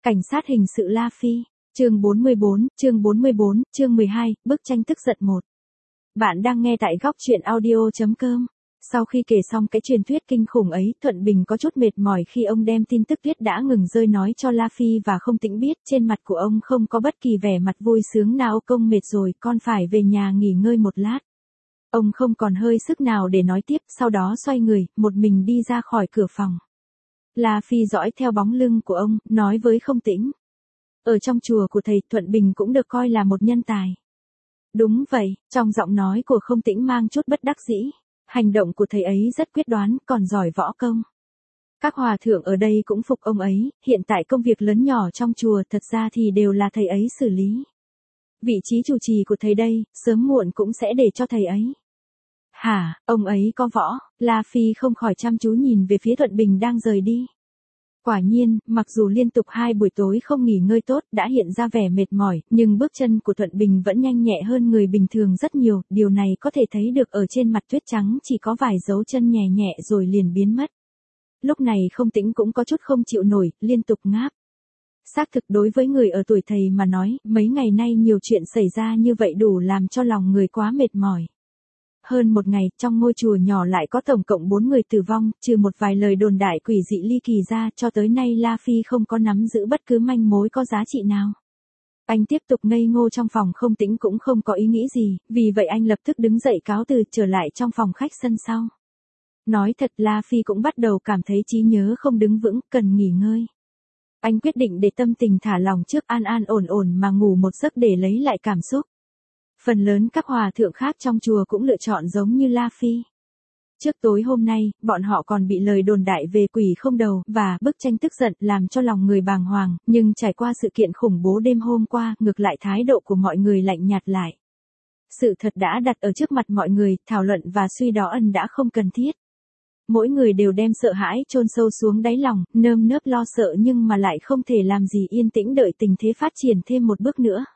Cảnh sát hình sự La Phi, chương 44, chương 12, bức tranh tức giận 1. Bạn đang nghe tại góc truyện audio.com. Sau khi kể xong cái truyền thuyết kinh khủng ấy, Thuận Bình có chút mệt mỏi khi ông đem tin tức tuyết đã ngừng rơi nói cho La Phi và Không Tĩnh biết. Trên mặt của ông không có bất kỳ vẻ mặt vui sướng nào. Công mệt rồi, con phải về nhà nghỉ ngơi một lát. Ông không còn hơi sức nào để nói tiếp, sau đó xoay người, một mình đi ra khỏi cửa phòng. La Phi dõi theo bóng lưng của ông, nói với Không Tĩnh. Ở trong chùa của thầy, Thuận Bình cũng được coi là một nhân tài. Đúng vậy, trong giọng nói của Không Tĩnh mang chút bất đắc dĩ. Hành động của thầy ấy rất quyết đoán, còn giỏi võ công. Các hòa thượng ở đây cũng phục ông ấy, hiện tại công việc lớn nhỏ trong chùa thật ra thì đều là thầy ấy xử lý. Vị trí chủ trì của thầy đây, sớm muộn cũng sẽ để cho thầy ấy. Hả, ông ấy có võ? La Phi không khỏi chăm chú nhìn về phía Thuận Bình đang rời đi. Quả nhiên, mặc dù liên tục 2 buổi tối không nghỉ ngơi tốt đã hiện ra vẻ mệt mỏi, nhưng bước chân của Thuận Bình vẫn nhanh nhẹ hơn người bình thường rất nhiều, điều này có thể thấy được ở trên mặt tuyết trắng chỉ có vài dấu chân nhẹ nhẹ rồi liền biến mất. Lúc này Không Tĩnh cũng có chút không chịu nổi, liên tục ngáp. Xác thực đối với người ở tuổi thầy mà nói, mấy ngày nay nhiều chuyện xảy ra như vậy đủ làm cho lòng người quá mệt mỏi. Hơn một ngày, trong ngôi chùa nhỏ lại có tổng cộng 4 người tử vong, trừ một vài lời đồn đại quỷ dị ly kỳ ra, cho tới nay La Phi không có nắm giữ bất cứ manh mối có giá trị nào. Anh tiếp tục ngây ngô trong phòng. Không Tĩnh cũng không có ý nghĩ gì, vì vậy anh lập tức đứng dậy cáo từ trở lại trong phòng khách sân sau. Nói thật, La Phi cũng bắt đầu cảm thấy trí nhớ không đứng vững, cần nghỉ ngơi. Anh quyết định để tâm tình thả lỏng trước an an ổn ổn mà ngủ một giấc để lấy lại cảm xúc. Phần lớn các hòa thượng khác trong chùa cũng lựa chọn giống như La Phi. Trước tối hôm nay, bọn họ còn bị lời đồn đại về quỷ không đầu và bức tranh tức giận làm cho lòng người bàng hoàng, nhưng trải qua sự kiện khủng bố đêm hôm qua, ngược lại thái độ của mọi người lạnh nhạt lại. Sự thật đã đặt ở trước mặt mọi người, thảo luận và suy đoán đã không cần thiết. Mỗi người đều đem sợ hãi chôn sâu xuống đáy lòng, nơm nớp lo sợ nhưng mà lại không thể làm gì yên tĩnh đợi tình thế phát triển thêm một bước nữa.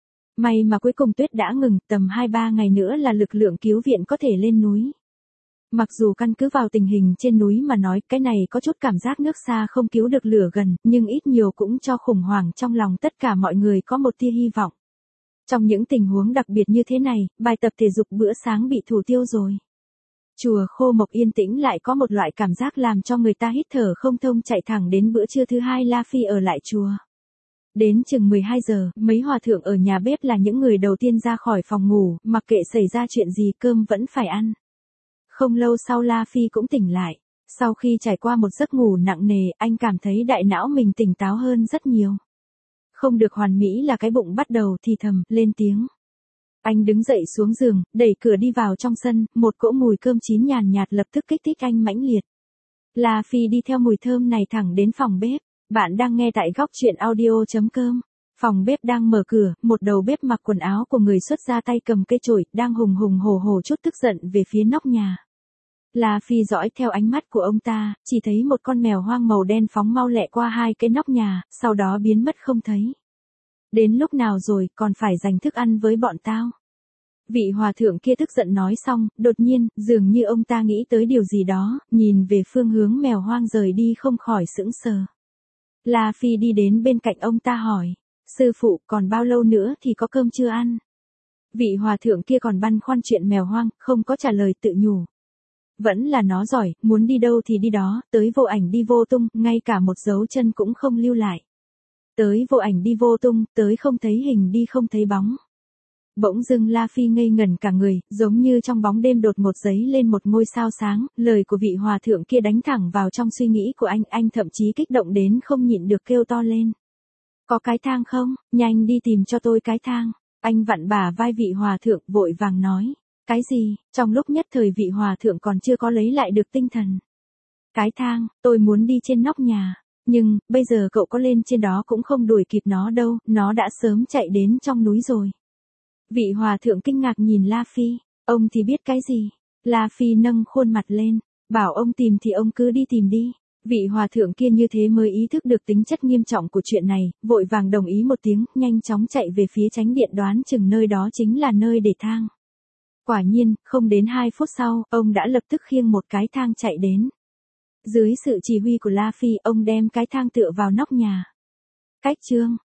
May mà cuối cùng tuyết đã ngừng, tầm 2-3 ngày nữa là lực lượng cứu viện có thể lên núi. Mặc dù căn cứ vào tình hình trên núi mà nói, cái này có chút cảm giác nước xa không cứu được lửa gần, nhưng ít nhiều cũng cho khủng hoảng trong lòng tất cả mọi người có một tia hy vọng. Trong những tình huống đặc biệt như thế này, bài tập thể dục bữa sáng bị thủ tiêu rồi. Chùa Khô Mộc yên tĩnh lại có một loại cảm giác làm cho người ta hít thở không thông. Chạy thẳng đến bữa trưa thứ hai, La Phi ở lại chùa. Đến chừng 12 giờ, mấy hòa thượng ở nhà bếp là những người đầu tiên ra khỏi phòng ngủ, mặc kệ xảy ra chuyện gì cơm vẫn phải ăn. Không lâu sau La Phi cũng tỉnh lại. Sau khi trải qua một giấc ngủ nặng nề, anh cảm thấy đại não mình tỉnh táo hơn rất nhiều. Không được hoàn mỹ là cái bụng bắt đầu thì thầm, lên tiếng. Anh đứng dậy xuống giường, đẩy cửa đi vào trong sân, một cỗ mùi cơm chín nhàn nhạt lập tức kích thích anh mãnh liệt. La Phi đi theo mùi thơm này thẳng đến phòng bếp. Bạn đang nghe tại góc truyện audio.com. Phòng bếp đang mở cửa, một đầu bếp mặc quần áo của người xuất ra tay cầm cây chổi, đang hùng hùng hổ hổ chút tức giận về phía nóc nhà. La Phi dõi theo ánh mắt của ông ta, chỉ thấy một con mèo hoang màu đen phóng mau lẹ qua 2 cái nóc nhà, sau đó biến mất không thấy. Đến lúc nào rồi, còn phải dành thức ăn với bọn tao. Vị hòa thượng kia tức giận nói xong, đột nhiên, dường như ông ta nghĩ tới điều gì đó, nhìn về phương hướng mèo hoang rời đi không khỏi sững sờ. La Phi đi đến bên cạnh ông ta hỏi, sư phụ còn bao lâu nữa thì có cơm chưa ăn? Vị hòa thượng kia còn băn khoăn chuyện mèo hoang, không có trả lời, tự nhủ. Vẫn là nó giỏi, muốn đi đâu thì đi đó, tới vô ảnh đi vô tung, ngay cả một dấu chân cũng không lưu lại. Tới vô ảnh đi vô tung, tới không thấy hình đi không thấy bóng. Bỗng dưng La Phi ngây ngẩn cả người, giống như trong bóng đêm đột ngột giấy lên một ngôi sao sáng, lời của vị hòa thượng kia đánh thẳng vào trong suy nghĩ của anh thậm chí kích động đến không nhịn được kêu to lên. Có cái thang không? Nhanh đi tìm cho tôi cái thang. Anh vặn bả vai vị hòa thượng vội vàng nói. Cái gì? Trong lúc nhất thời vị hòa thượng còn chưa có lấy lại được tinh thần. Cái thang, tôi muốn đi trên nóc nhà. Nhưng, bây giờ cậu có lên trên đó cũng không đuổi kịp nó đâu, nó đã sớm chạy đến trong núi rồi. Vị hòa thượng kinh ngạc nhìn La Phi, ông thì biết cái gì? La Phi nâng khuôn mặt lên, bảo ông tìm thì ông cứ đi tìm đi. Vị hòa thượng kia như thế mới ý thức được tính chất nghiêm trọng của chuyện này, vội vàng đồng ý một tiếng, nhanh chóng chạy về phía chánh điện đoán chừng nơi đó chính là nơi để thang. Quả nhiên, không đến 2 phút sau, ông đã lập tức khiêng một cái thang chạy đến. Dưới sự chỉ huy của La Phi, ông đem cái thang tựa vào nóc nhà. Cách chương